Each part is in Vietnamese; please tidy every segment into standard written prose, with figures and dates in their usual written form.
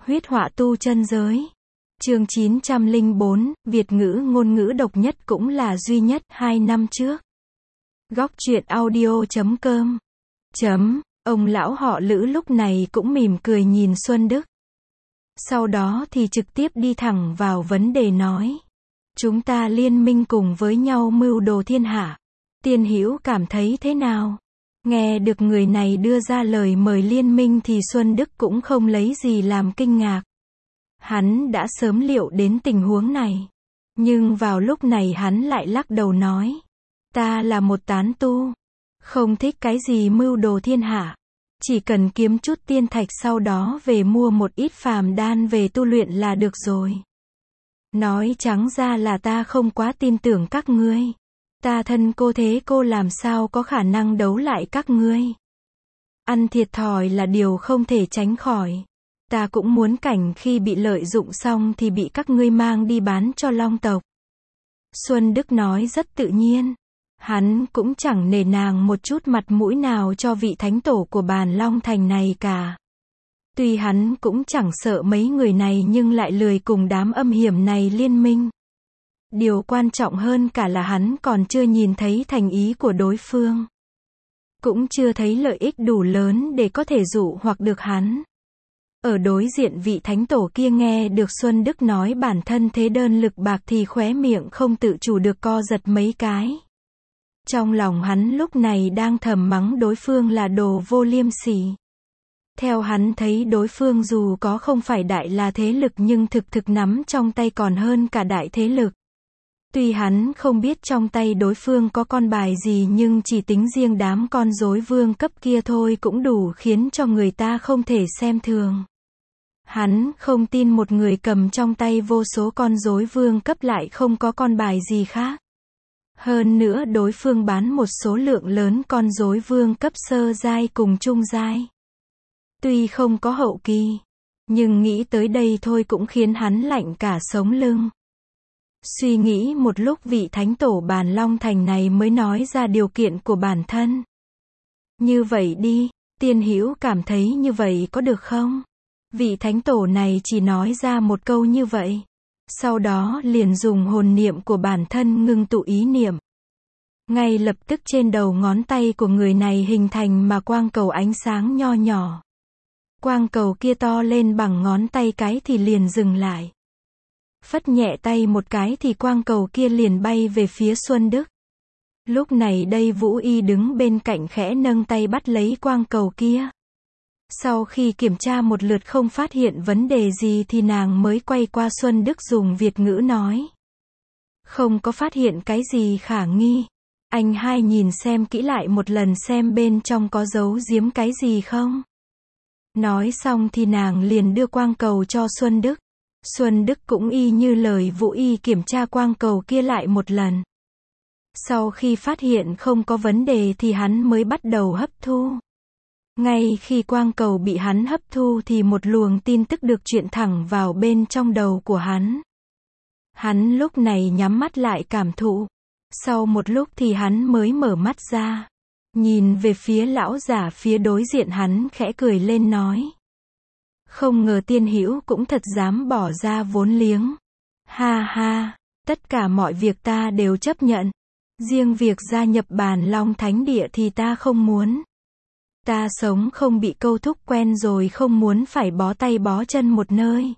Huyết họa tu chân giới. Chương 904, Việt ngữ ngôn ngữ độc nhất cũng là duy nhất, 2 năm trước. Góc truyện audio.com. Ông lão họ Lữ lúc này cũng mỉm cười nhìn Xuân Đức. Sau đó thì trực tiếp đi thẳng vào vấn đề nói. Chúng ta liên minh cùng với nhau mưu đồ thiên hạ. Tiên Hữu cảm thấy thế nào? Nghe được người này đưa ra lời mời liên minh thì Xuân Đức cũng không lấy gì làm kinh ngạc. Hắn đã sớm liệu đến tình huống này. Nhưng vào lúc này hắn lại lắc đầu nói. Ta là một tán tu. Không thích cái gì mưu đồ thiên hạ. Chỉ cần kiếm chút tiên thạch sau đó về mua một ít phàm đan về tu luyện là được rồi. Nói trắng ra là ta không quá tin tưởng các ngươi. Ta thân cô thế cô làm sao có khả năng đấu lại các ngươi. Ăn thiệt thòi là điều không thể tránh khỏi. Ta cũng muốn cảnh khi bị lợi dụng xong thì bị các ngươi mang đi bán cho Long tộc. Xuân Đức nói rất tự nhiên. Hắn cũng chẳng nể nang một chút mặt mũi nào cho vị thánh tổ của Bàn Long Thành này cả. Tuy hắn cũng chẳng sợ mấy người này nhưng lại lười cùng đám âm hiểm này liên minh. Điều quan trọng hơn cả là hắn còn chưa nhìn thấy thành ý của đối phương. Cũng chưa thấy lợi ích đủ lớn để có thể dụ hoặc được hắn. Ở đối diện vị thánh tổ kia nghe được Xuân Đức nói bản thân thế đơn lực bạc thì khóe miệng không tự chủ được co giật mấy cái. Trong lòng hắn lúc này đang thầm mắng đối phương là đồ vô liêm sỉ. Theo hắn thấy đối phương dù có không phải đại là thế lực nhưng thực nắm trong tay còn hơn cả đại thế lực. Tuy hắn không biết trong tay đối phương có con bài gì nhưng chỉ tính riêng đám con rối vương cấp kia thôi cũng đủ khiến cho người ta không thể xem thường. Hắn không tin một người cầm trong tay vô số con rối vương cấp lại không có con bài gì khác. Hơn nữa đối phương bán một số lượng lớn con rối vương cấp sơ giai cùng trung giai. Tuy không có hậu kỳ, nhưng nghĩ tới đây thôi cũng khiến hắn lạnh cả sống lưng. Suy nghĩ một lúc vị thánh tổ Bàn Long Thành này mới nói ra điều kiện của bản thân. Như vậy đi, Tiên Hữu cảm thấy như vậy có được không? Vị thánh tổ này chỉ nói ra một câu như vậy. Sau đó liền dùng hồn niệm của bản thân ngưng tụ ý niệm. Ngay lập tức trên đầu ngón tay của người này hình thành mà quang cầu ánh sáng nho nhỏ. Quang cầu kia to lên bằng ngón tay cái thì liền dừng lại. Phất nhẹ tay một cái thì quang cầu kia liền bay về phía Xuân Đức. Lúc này đây Vũ Y đứng bên cạnh khẽ nâng tay bắt lấy quang cầu kia. Sau khi kiểm tra một lượt không phát hiện vấn đề gì thì nàng mới quay qua Xuân Đức dùng Việt ngữ nói. Không có phát hiện cái gì khả nghi. Anh hai nhìn xem kỹ lại một lần xem bên trong có giấu giếm cái gì không. Nói xong thì nàng liền đưa quang cầu cho Xuân Đức. Xuân Đức cũng y như lời Vũ Y kiểm tra quang cầu kia lại một lần. Sau khi phát hiện không có vấn đề thì hắn mới bắt đầu hấp thu. Ngay khi quang cầu bị hắn hấp thu thì một luồng tin tức được truyền thẳng vào bên trong đầu của hắn. Hắn lúc này nhắm mắt lại cảm thụ. Sau một lúc thì hắn mới mở mắt ra. Nhìn về phía lão giả phía đối diện hắn khẽ cười lên nói. Không ngờ Tiên Hữu cũng thật dám bỏ ra vốn liếng. Ha ha, tất cả mọi việc ta đều chấp nhận. Riêng việc gia nhập Bàn Long Thánh Địa thì ta không muốn. Ta sống không bị câu thúc quen rồi không muốn phải bó tay bó chân một nơi.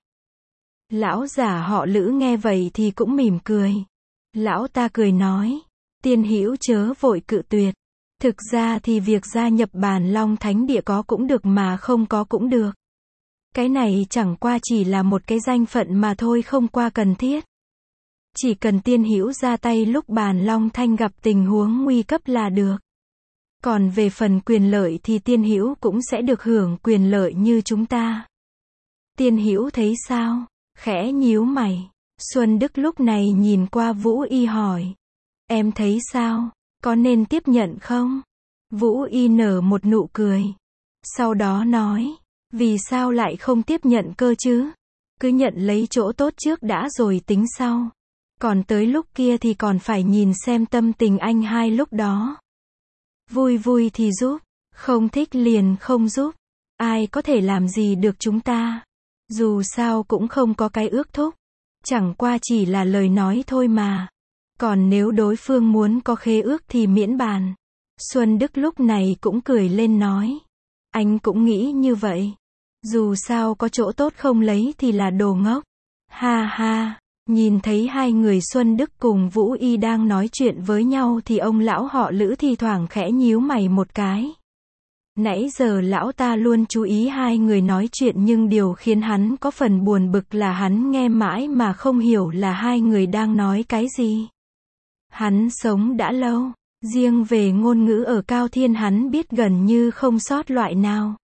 Lão giả họ Lữ nghe vậy thì cũng mỉm cười. Lão ta cười nói. Tiên Hữu chớ vội cự tuyệt. Thực ra thì việc gia nhập Bàn Long Thánh Địa có cũng được mà không có cũng được. Cái này chẳng qua chỉ là một cái danh phận mà thôi không qua cần thiết. Chỉ cần Tiên Hữu ra tay lúc Bàn Long Thanh gặp tình huống nguy cấp là được. Còn về phần quyền lợi thì Tiên Hữu cũng sẽ được hưởng quyền lợi như chúng ta. Tiên Hữu thấy sao? Khẽ nhíu mày. Xuân Đức lúc này nhìn qua Vũ Y hỏi. Em thấy sao? Có nên tiếp nhận không? Vũ Y nở một nụ cười. Sau đó nói. Vì sao lại không tiếp nhận cơ chứ? Cứ nhận lấy chỗ tốt trước đã rồi tính sau. Còn tới lúc kia thì còn phải nhìn xem tâm tình anh hai lúc đó. Vui vui thì giúp, không thích liền không giúp. Ai có thể làm gì được chúng ta? Dù sao cũng không có cái ước thúc. Chẳng qua chỉ là lời nói thôi mà. Còn nếu đối phương muốn có khế ước thì miễn bàn. Xuân Đức lúc này cũng cười lên nói. Anh cũng nghĩ như vậy. Dù sao có chỗ tốt không lấy thì là đồ ngốc. Ha ha. Nhìn thấy hai người Xuân Đức cùng Vũ Y đang nói chuyện với nhau thì ông lão họ Lữ thì thoảng khẽ nhíu mày một cái. Nãy giờ lão ta luôn chú ý hai người nói chuyện nhưng điều khiến hắn có phần buồn bực là hắn nghe mãi mà không hiểu là hai người đang nói cái gì. Hắn sống đã lâu, riêng về ngôn ngữ ở Cao Thiên hắn biết gần như không sót loại nào.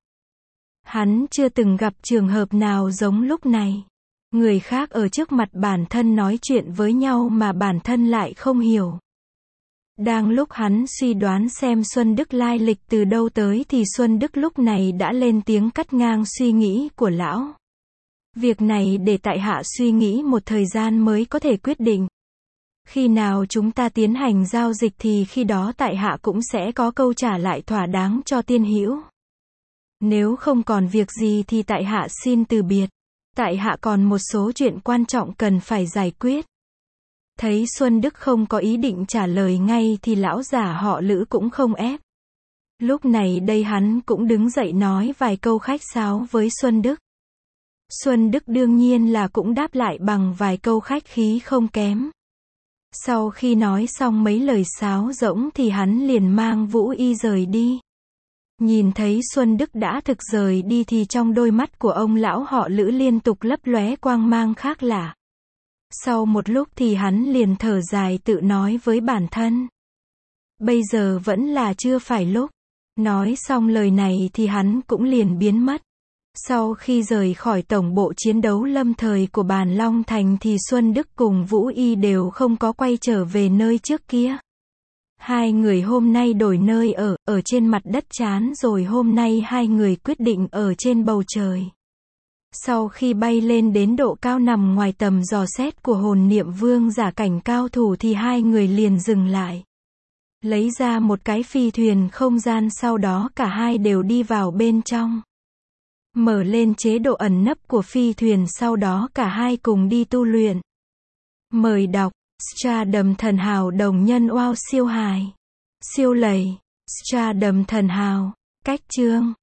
Hắn chưa từng gặp trường hợp nào giống lúc này. Người khác ở trước mặt bản thân nói chuyện với nhau mà bản thân lại không hiểu. Đang lúc hắn suy đoán xem Xuân Đức lai lịch từ đâu tới thì Xuân Đức lúc này đã lên tiếng cắt ngang suy nghĩ của lão. Việc này để tại hạ suy nghĩ một thời gian mới có thể quyết định. Khi nào chúng ta tiến hành giao dịch thì khi đó tại hạ cũng sẽ có câu trả lại thỏa đáng cho Tiên Hữu. Nếu không còn việc gì thì tại hạ xin từ biệt. Tại hạ còn một số chuyện quan trọng cần phải giải quyết. Thấy Xuân Đức không có ý định trả lời ngay thì lão giả họ Lữ cũng không ép. Lúc này đây hắn cũng đứng dậy nói vài câu khách sáo với Xuân Đức. Xuân Đức đương nhiên là cũng đáp lại bằng vài câu khách khí không kém. Sau khi nói xong mấy lời sáo rỗng thì hắn liền mang Vũ Y rời đi. Nhìn thấy Xuân Đức đã thực rời đi thì trong đôi mắt của ông lão họ Lữ liên tục lấp lóe quang mang khác lạ. Sau một lúc thì hắn liền thở dài tự nói với bản thân. Bây giờ vẫn là chưa phải lúc. Nói xong lời này thì hắn cũng liền biến mất. Sau khi rời khỏi tổng bộ chiến đấu lâm thời của Bàn Long Thành thì Xuân Đức cùng Vũ Y đều không có quay trở về nơi trước kia. Hai người hôm nay đổi nơi ở trên mặt đất chán rồi hôm nay hai người quyết định ở trên bầu trời. Sau khi bay lên đến độ cao nằm ngoài tầm dò xét của hồn niệm vương giả cảnh cao thủ thì hai người liền dừng lại. Lấy ra một cái phi thuyền không gian sau đó cả hai đều đi vào bên trong. Mở lên chế độ ẩn nấp của phi thuyền sau đó cả hai cùng đi tu luyện. Mời đọc Stardom Thần Hào Đồng Nhân Wow siêu hài. Siêu lầy. Stardom Thần Hào. Cách chương